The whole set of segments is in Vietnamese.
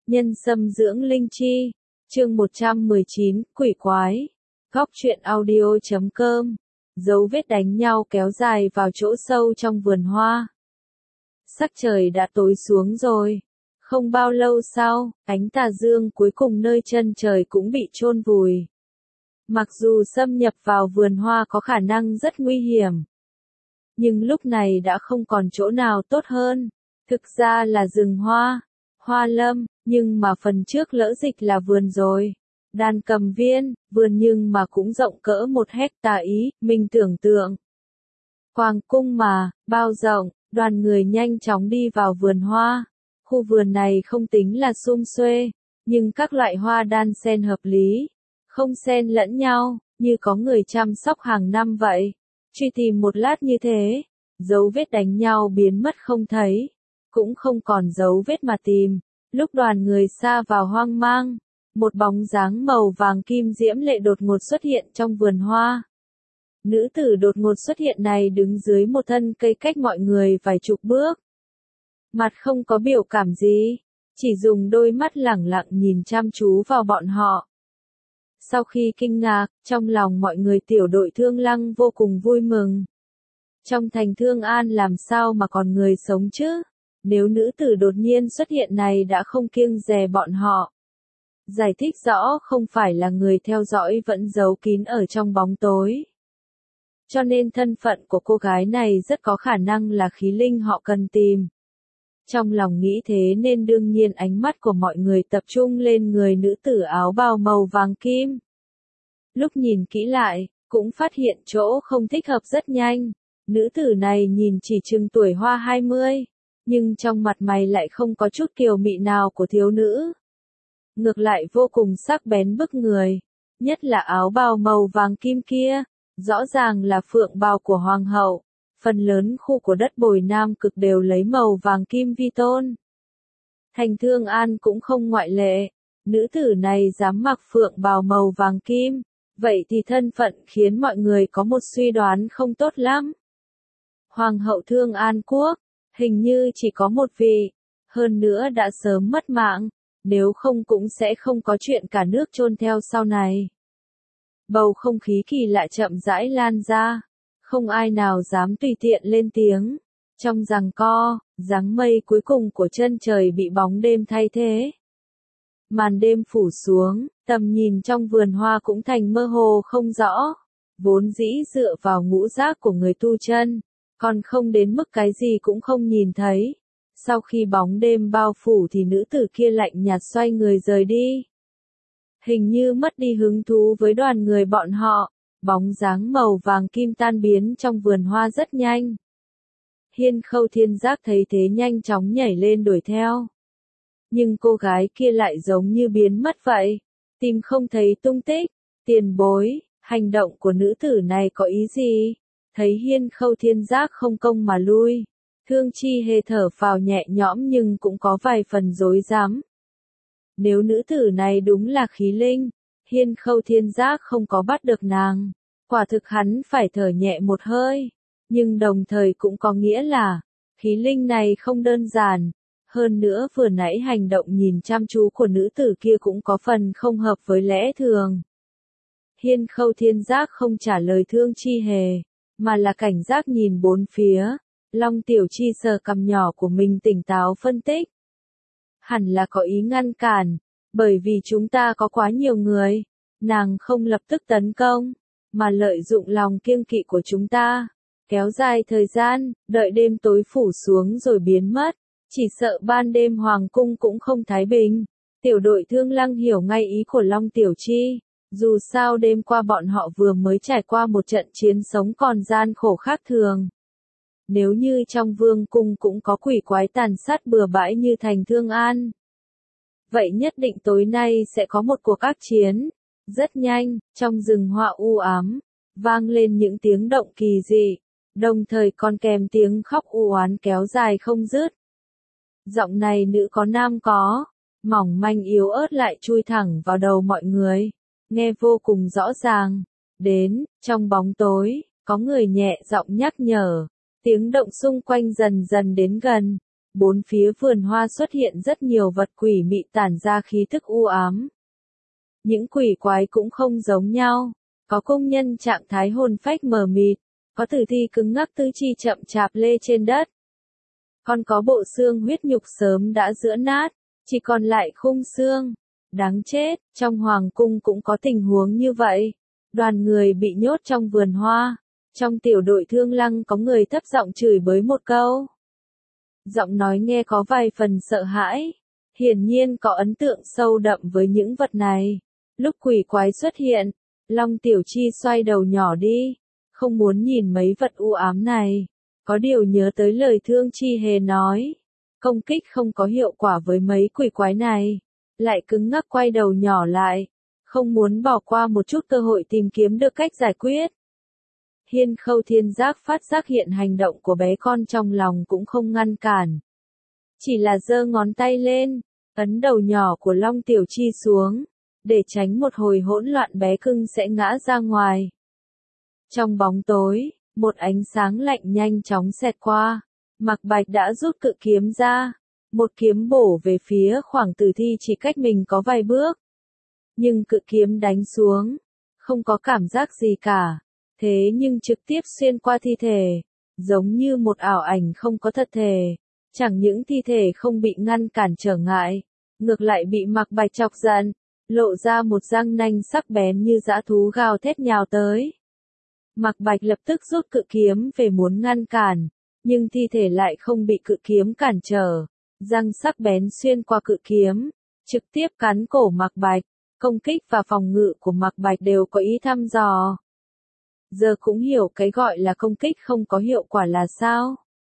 Nhân sâm dưỡng linh chi. Chương 119, quỷ quái. Góc truyện audio.com. Dấu vết đánh nhau kéo dài vào chỗ sâu trong vườn hoa. Sắc trời đã tối xuống rồi. Không bao lâu sau, ánh tà dương cuối cùng nơi chân trời cũng bị chôn vùi. Mặc dù xâm nhập vào vườn hoa có khả năng rất nguy hiểm, nhưng lúc này đã không còn chỗ nào tốt hơn. Thực ra là rừng hoa, hoa lâm, nhưng mà phần trước lỡ dịch là vườn rồi. Đàn cầm viên, vườn nhưng mà cũng rộng cỡ 1 hecta ý, mình tưởng tượng. Hoàng cung mà, bao rộng, đoàn người nhanh chóng đi vào vườn hoa. Khu vườn này không tính là sum xuê, nhưng các loại hoa đan xen hợp lý, không xen lẫn nhau, như có người chăm sóc hàng năm vậy. Truy tìm một lát như thế, dấu vết đánh nhau biến mất không thấy, cũng không còn dấu vết mà tìm. Lúc đoàn người sa vào hoang mang, một bóng dáng màu vàng kim diễm lệ đột ngột xuất hiện trong vườn hoa. Nữ tử đột ngột xuất hiện này đứng dưới một thân cây cách mọi người vài chục bước. Mặt không có biểu cảm gì, chỉ dùng đôi mắt lẳng lặng nhìn chăm chú vào bọn họ. Sau khi kinh ngạc, trong lòng mọi người tiểu đội Thương Lăng vô cùng vui mừng. Trong thành Thương An làm sao mà còn người sống chứ? Nếu nữ tử đột nhiên xuất hiện này đã không kiêng dè bọn họ. Giải thích rõ không phải là người theo dõi vẫn giấu kín ở trong bóng tối. Cho nên thân phận của cô gái này rất có khả năng là khí linh họ cần tìm. Trong lòng nghĩ thế nên đương nhiên ánh mắt của mọi người tập trung lên người nữ tử áo bào màu vàng kim. Lúc nhìn kỹ lại, cũng phát hiện chỗ không thích hợp rất nhanh. Nữ tử này nhìn chỉ chừng tuổi hoa 20, nhưng trong mặt mày lại không có chút kiều mị nào của thiếu nữ. Ngược lại vô cùng sắc bén bức người, nhất là áo bào màu vàng kim kia, rõ ràng là phượng bào của hoàng hậu. Phần lớn khu của đất Bồi Nam Cực đều lấy màu vàng kim vi tôn. Thành Thương An cũng không ngoại lệ, nữ tử này dám mặc phượng bào màu vàng kim, vậy thì thân phận khiến mọi người có một suy đoán không tốt lắm. Hoàng hậu Thương An Quốc, hình như chỉ có một vị, hơn nữa đã sớm mất mạng, nếu không cũng sẽ không có chuyện cả nước chôn theo sau này. Bầu không khí kỳ lạ chậm rãi lan ra. Không ai nào dám tùy tiện lên tiếng. Trong giằng co, dáng mây cuối cùng của chân trời bị bóng đêm thay thế. Màn đêm phủ xuống, tầm nhìn trong vườn hoa cũng thành mơ hồ không rõ. Vốn dĩ dựa vào ngũ giác của người tu chân, còn không đến mức cái gì cũng không nhìn thấy. Sau khi bóng đêm bao phủ thì nữ tử kia lạnh nhạt xoay người rời đi. Hình như mất đi hứng thú với đoàn người bọn họ. Bóng dáng màu vàng kim tan biến trong vườn hoa rất nhanh. Hiên Khâu Thiên Giác thấy thế nhanh chóng nhảy lên đuổi theo. Nhưng cô gái kia lại giống như biến mất vậy. Tìm không thấy tung tích. Tiền bối, hành động của nữ tử này có ý gì? Thấy Hiên Khâu Thiên Giác không công mà lui. Thương Chi Hề thở phào nhẹ nhõm nhưng cũng có vài phần rối rắm. Nếu nữ tử này đúng là khí linh, Hiên Khâu Thiên Giác không có bắt được nàng, quả thực hắn phải thở nhẹ một hơi, nhưng đồng thời cũng có nghĩa là, khí linh này không đơn giản, hơn nữa vừa nãy hành động nhìn chăm chú của nữ tử kia cũng có phần không hợp với lẽ thường. Hiên Khâu Thiên Giác không trả lời Thương Chi Hề, mà là cảnh giác nhìn bốn phía, Long Tiểu Chi sờ cằm nhỏ của mình tỉnh táo phân tích. Hẳn là có ý ngăn cản, bởi vì chúng ta có quá nhiều người, nàng không lập tức tấn công, mà lợi dụng lòng kiêng kỵ của chúng ta, kéo dài thời gian, đợi đêm tối phủ xuống rồi biến mất, chỉ sợ ban đêm hoàng cung cũng không thái bình. Tiểu đội Thương Lăng hiểu ngay ý của Long Tiểu Chi, dù sao đêm qua bọn họ vừa mới trải qua một trận chiến sống còn gian khổ khác thường. Nếu như trong vương cung cũng có quỷ quái tàn sát bừa bãi như thành Thương An, vậy nhất định tối nay sẽ có một cuộc ác chiến. Rất nhanh, trong rừng hoa u ám, vang lên những tiếng động kỳ dị, đồng thời còn kèm tiếng khóc u oán kéo dài không dứt. Giọng này nữ có nam có, mỏng manh yếu ớt lại chui thẳng vào đầu mọi người, nghe vô cùng rõ ràng. Đến, trong bóng tối, có người nhẹ giọng nhắc nhở, tiếng động xung quanh dần dần đến gần, Bốn phía vườn hoa xuất hiện rất nhiều vật quỷ mị tản ra khí thức u ám. Những quỷ quái cũng không giống nhau, có công nhân trạng thái hồn phách mờ mịt, có tử thi cứng ngắc tứ chi chậm chạp lê trên đất. Còn có bộ xương huyết nhục sớm đã giữa nát, chỉ còn lại khung xương. Đáng chết, trong hoàng cung cũng có tình huống như vậy. Đoàn người bị nhốt trong vườn hoa. Trong tiểu đội Thương Lăng có người thấp giọng chửi bới một câu. Giọng nói nghe có vài phần sợ hãi. Hiển nhiên có ấn tượng sâu đậm với những vật này. Lúc quỷ quái xuất hiện, Long Tiểu Chi xoay đầu nhỏ đi. Không muốn nhìn mấy vật u ám này. Có điều nhớ tới lời Thương Chi Hề nói. Công kích không có hiệu quả với mấy quỷ quái này. Lại cứng ngắc quay đầu nhỏ lại. Không muốn bỏ qua một chút cơ hội tìm kiếm được cách giải quyết. Hiên Khâu Thiên Giác phát giác hiện hành động của bé con trong lòng cũng không ngăn cản. Chỉ là giơ ngón tay lên, ấn đầu nhỏ của Long Tiểu Chi xuống, để tránh một hồi hỗn loạn bé cưng sẽ ngã ra ngoài. Trong bóng tối, một ánh sáng lạnh nhanh chóng xẹt qua, Mạc Bạch đã rút cự kiếm ra, một kiếm bổ về phía khoảng tử thi chỉ cách mình có vài bước. Nhưng cự kiếm đánh xuống, không có cảm giác gì cả. Thế nhưng trực tiếp xuyên qua thi thể, giống như một ảo ảnh không có thật thể. Chẳng những thi thể không bị ngăn cản trở ngại, ngược lại bị Mạc Bạch chọc giận, lộ ra một răng nanh sắc bén như dã thú gào thét nhào tới. Mạc Bạch lập tức rút cự kiếm về muốn ngăn cản, nhưng thi thể lại không bị cự kiếm cản trở. Răng sắc bén xuyên qua cự kiếm, trực tiếp cắn cổ Mạc Bạch. Công kích và phòng ngự của Mạc Bạch đều có ý thăm dò. Giờ cũng hiểu cái gọi là công kích không có hiệu quả là sao.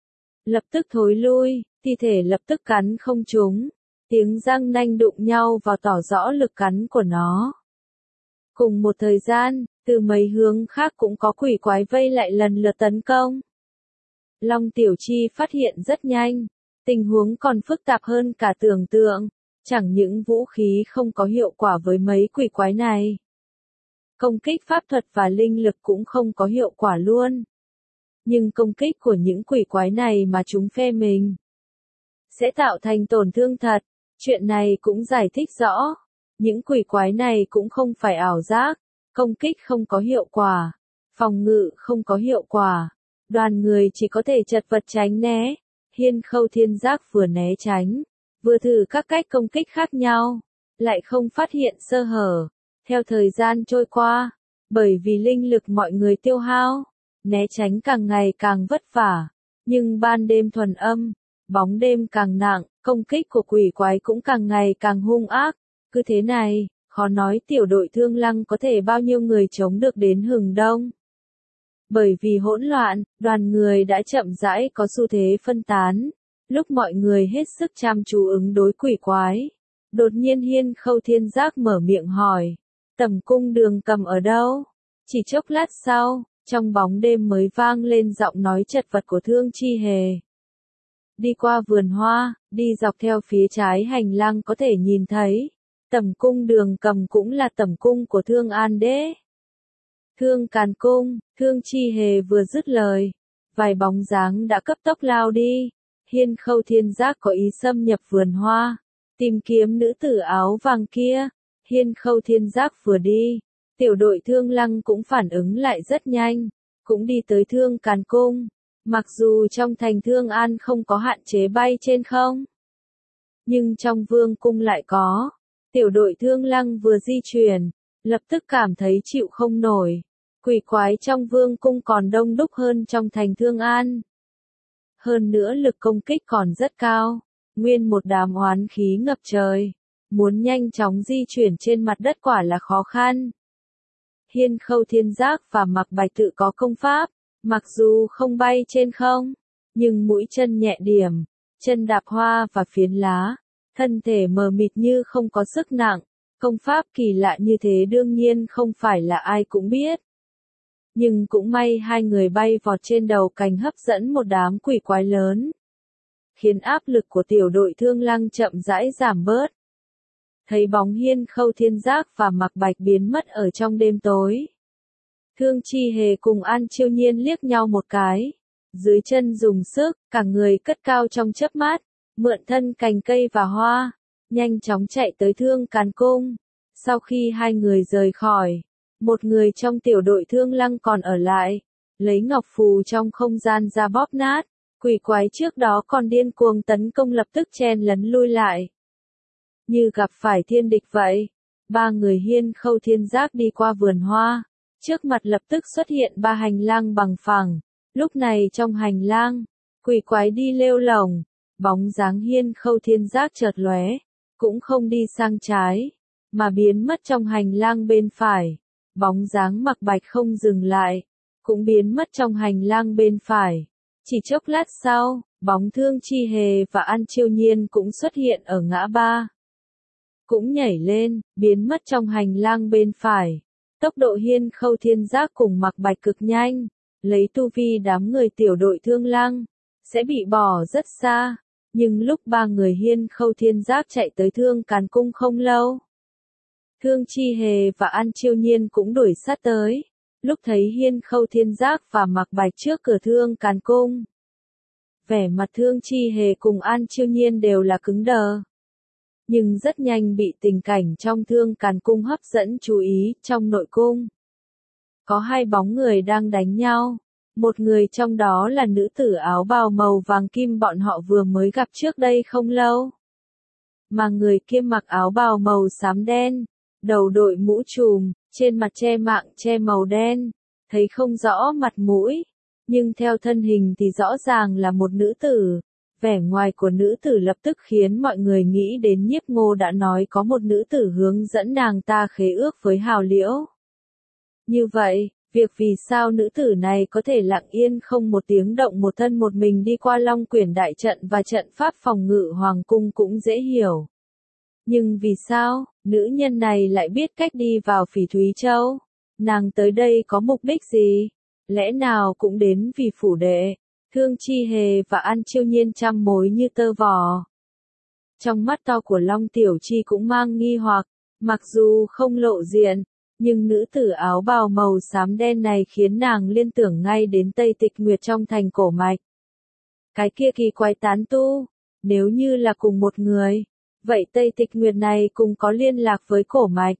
Lập tức thối lui, thi thể lập tức cắn không trúng. Tiếng răng nanh đụng nhau vào tỏ rõ lực cắn của nó. Cùng một thời gian, từ mấy hướng khác cũng có quỷ quái vây lại lần lượt tấn công. Long Tiểu Chi phát hiện rất nhanh, tình huống còn phức tạp hơn cả tưởng tượng. Chẳng những vũ khí không có hiệu quả với mấy quỷ quái này. Công kích pháp thuật và linh lực cũng không có hiệu quả luôn. Nhưng công kích của những quỷ quái này mà chúng phe mình sẽ tạo thành tổn thương thật. Chuyện này cũng giải thích rõ. Những quỷ quái này cũng không phải ảo giác. Công kích không có hiệu quả. Phòng ngự không có hiệu quả. Đoàn người chỉ có thể chật vật tránh né. Hiên Khâu Thiên Giác vừa né tránh, vừa thử các cách công kích khác nhau, lại không phát hiện sơ hở. Theo thời gian trôi qua, bởi vì linh lực mọi người tiêu hao, né tránh càng ngày càng vất vả. Nhưng ban đêm thuần âm, bóng đêm càng nặng, công kích của quỷ quái cũng càng ngày càng hung ác. Cứ thế này, khó nói tiểu đội Thương Lăng có thể bao nhiêu người chống được đến hừng đông. Bởi vì hỗn loạn, đoàn người đã chậm rãi có xu thế phân tán. Lúc mọi người hết sức chăm chú ứng đối quỷ quái, đột nhiên Hiên Khâu Thiên Giác mở miệng hỏi, Tẩm Cung Đường Cầm ở đâu? Chỉ chốc lát sau, trong bóng đêm mới vang lên giọng nói chật vật của Thương Chi Hề. Đi qua vườn hoa, đi dọc theo phía trái hành lang có thể nhìn thấy, Tẩm Cung Đường Cầm cũng là tẩm cung của Thương An Đế. Thương Càn Cung, Thương Chi Hề vừa dứt lời, vài bóng dáng đã cấp tốc lao đi. Hiên Khâu Thiên Giác có ý xâm nhập vườn hoa, tìm kiếm nữ tử áo vàng kia. Hiên Khâu Thiên Giác vừa đi, tiểu đội Thương Lăng cũng phản ứng lại rất nhanh, cũng đi tới Thương Càn Cung. Mặc dù trong thành Thương An không có hạn chế bay trên không, nhưng trong vương cung lại có. Tiểu đội Thương Lăng vừa di chuyển, lập tức cảm thấy chịu không nổi. Quỷ quái trong vương cung còn đông đúc hơn trong thành Thương An. Hơn nữa lực công kích còn rất cao, nguyên một đám oán khí ngập trời, muốn nhanh chóng di chuyển trên mặt đất quả là khó khăn. Hiên Khâu Thiên Giác và Mạc Bạch tự có công pháp, mặc dù không bay trên không, nhưng mũi chân nhẹ điểm, chân đạp hoa và phiến lá, thân thể mờ mịt như không có sức nặng, công pháp kỳ lạ như thế đương nhiên không phải là ai cũng biết. Nhưng cũng may hai người bay vọt trên đầu cành hấp dẫn một đám quỷ quái lớn, khiến áp lực của tiểu đội Thương Lăng chậm rãi giảm bớt. Thấy bóng Hiên Khâu Thiên Giác và Mạc Bạch biến mất ở trong đêm tối, Thương Chi Hề cùng An Chiêu Nhiên liếc nhau một cái, dưới chân dùng sức, cả người cất cao trong chớp mắt, mượn thân cành cây và hoa, nhanh chóng chạy tới Thương Càn Cung. Sau khi hai người rời khỏi, một người trong tiểu đội Thương Lăng còn ở lại, lấy ngọc phù trong không gian ra bóp nát. Quỷ quái trước đó còn điên cuồng tấn công lập tức chen lấn lui lại. Như gặp phải thiên địch vậy, ba người Hiên Khâu Thiên Giác đi qua vườn hoa, trước mặt lập tức xuất hiện ba hành lang bằng phẳng. Lúc này trong hành lang, quỷ quái đi lêu lổng, bóng dáng Hiên Khâu Thiên Giác chợt lóe, cũng không đi sang trái, mà biến mất trong hành lang bên phải. Bóng dáng Mạc Bạch không dừng lại, cũng biến mất trong hành lang bên phải. Chỉ chốc lát sau, bóng Thương Chi Hề và An Chiêu Nhiên cũng xuất hiện ở ngã ba. Cũng nhảy lên, biến mất trong hành lang bên phải. Tốc độ Hiên Khâu Thiên Giác cùng Mạc Bạch cực nhanh, lấy tu vi đám người tiểu đội Thương Lăng, sẽ bị bỏ rất xa. Nhưng lúc ba người Hiên Khâu Thiên Giác chạy tới Thương Càn Cung không lâu, Thương Chi Hề và An Chiêu Nhiên cũng đuổi sát tới. Lúc thấy Hiên Khâu Thiên Giác và Mạc Bạch trước cửa Thương Càn Cung, vẻ mặt Thương Chi Hề cùng An Chiêu Nhiên đều là cứng đờ. Nhưng rất nhanh bị tình cảnh trong Thương Càn Cung hấp dẫn chú ý. Trong nội cung, có hai bóng người đang đánh nhau. Một người trong đó là nữ tử áo bào màu vàng kim bọn họ vừa mới gặp trước đây không lâu. Mà người kia mặc áo bào màu xám đen, đầu đội mũ trùm, trên mặt che mạng che màu đen, thấy không rõ mặt mũi, nhưng theo thân hình thì rõ ràng là một nữ tử. Vẻ ngoài của nữ tử lập tức khiến mọi người nghĩ đến Nhiếp Ngô đã nói có một nữ tử hướng dẫn nàng ta khế ước với Hào Liễu. Như vậy, việc vì sao nữ tử này có thể lặng yên không một tiếng động một thân một mình đi qua Long Quyển đại trận và trận pháp phòng ngự hoàng cung cũng dễ hiểu. Nhưng vì sao, nữ nhân này lại biết cách đi vào Phỉ Thúy Châu? Nàng tới đây có mục đích gì? Lẽ nào cũng đến vì phủ đệ? Thương Chi Hề và An Chiêu Nhiên trăm mối như tơ vò. Trong mắt to của Long Tiểu Chi cũng mang nghi hoặc, mặc dù không lộ diện, nhưng nữ tử áo bào màu xám đen này khiến nàng liên tưởng ngay đến Tây Tịch Nguyệt trong thành Cổ Mạch. Cái kia kỳ quái tán tu, nếu như là cùng một người, vậy Tây Tịch Nguyệt này cùng có liên lạc với Cổ Mạch.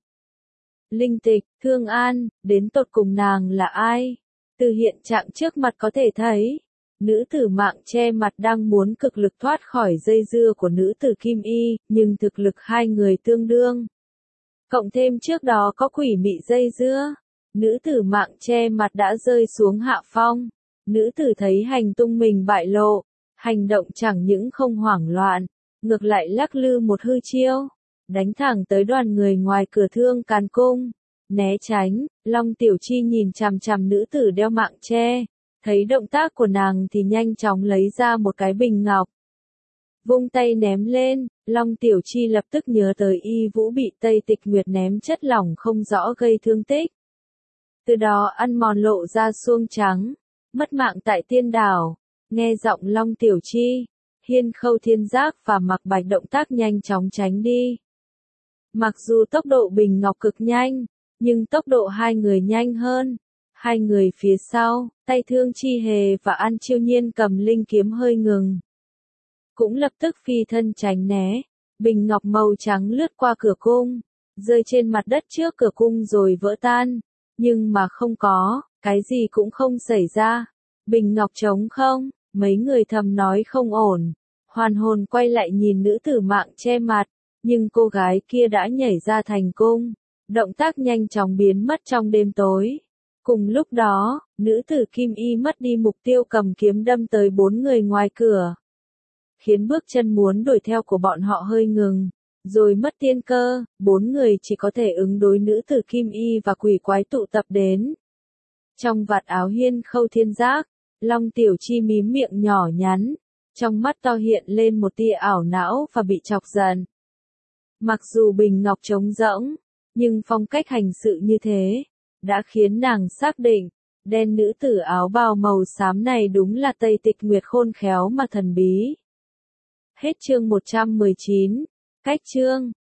Linh Tịch, Thương An, đến tột cùng nàng là ai? Từ hiện trạng trước mặt có thể thấy, nữ tử mạng che mặt đang muốn cực lực thoát khỏi dây dưa của nữ tử Kim Y, nhưng thực lực hai người tương đương. Cộng thêm trước đó có quỷ mị dây dưa, nữ tử mạng che mặt đã rơi xuống hạ phong. Nữ tử thấy hành tung mình bại lộ, hành động chẳng những không hoảng loạn, ngược lại lắc lư một hư chiêu, đánh thẳng tới đoàn người ngoài cửa Thương Càn Cung. Né tránh, Long Tiểu Chi nhìn chằm chằm nữ tử đeo mạng che, thấy động tác của nàng thì nhanh chóng lấy ra một cái bình ngọc. Vung tay ném lên, Long Tiểu Chi lập tức nhớ tới Y Vũ bị Tây Tịch Nguyệt ném chất lỏng không rõ gây thương tích. Từ đó ăn mòn lộ ra xuông trắng, mất mạng tại Tiên Đảo. Nghe giọng Long Tiểu Chi, Hiên Khâu Thiên Giác và Mạc Bạch động tác nhanh chóng tránh đi. Mặc dù tốc độ bình ngọc cực nhanh, nhưng tốc độ hai người nhanh hơn. Hai người phía sau, tay Thương Chi Hề và An Chiêu Nhiên cầm linh kiếm hơi ngừng, cũng lập tức phi thân tránh né. Bình ngọc màu trắng lướt qua cửa cung, rơi trên mặt đất trước cửa cung rồi vỡ tan. Nhưng mà không có, cái gì cũng không xảy ra. Bình ngọc trống không, mấy người thầm nói không ổn. Hoàn hồn quay lại nhìn nữ tử mạng che mặt, nhưng cô gái kia đã nhảy ra thành cung, động tác nhanh chóng biến mất trong đêm tối. Cùng lúc đó, nữ tử Kim Y mất đi mục tiêu cầm kiếm đâm tới bốn người ngoài cửa, khiến bước chân muốn đuổi theo của bọn họ hơi ngừng, rồi mất tiên cơ. Bốn người chỉ có thể ứng đối nữ tử Kim Y và quỷ quái tụ tập đến. Trong vạt áo Hiên Khâu Thiên Giác, Long Tiểu Chi mím miệng nhỏ nhắn, trong mắt to hiện lên một tia ảo não và bị chọc giận. Mặc dù bình ngọc trống rỗng, nhưng phong cách hành sự như thế đã khiến nàng xác định, đen nữ tử áo bào màu xám này đúng là Tây Tịch Nguyệt khôn khéo mà thần bí. Hết chương 119, cách chương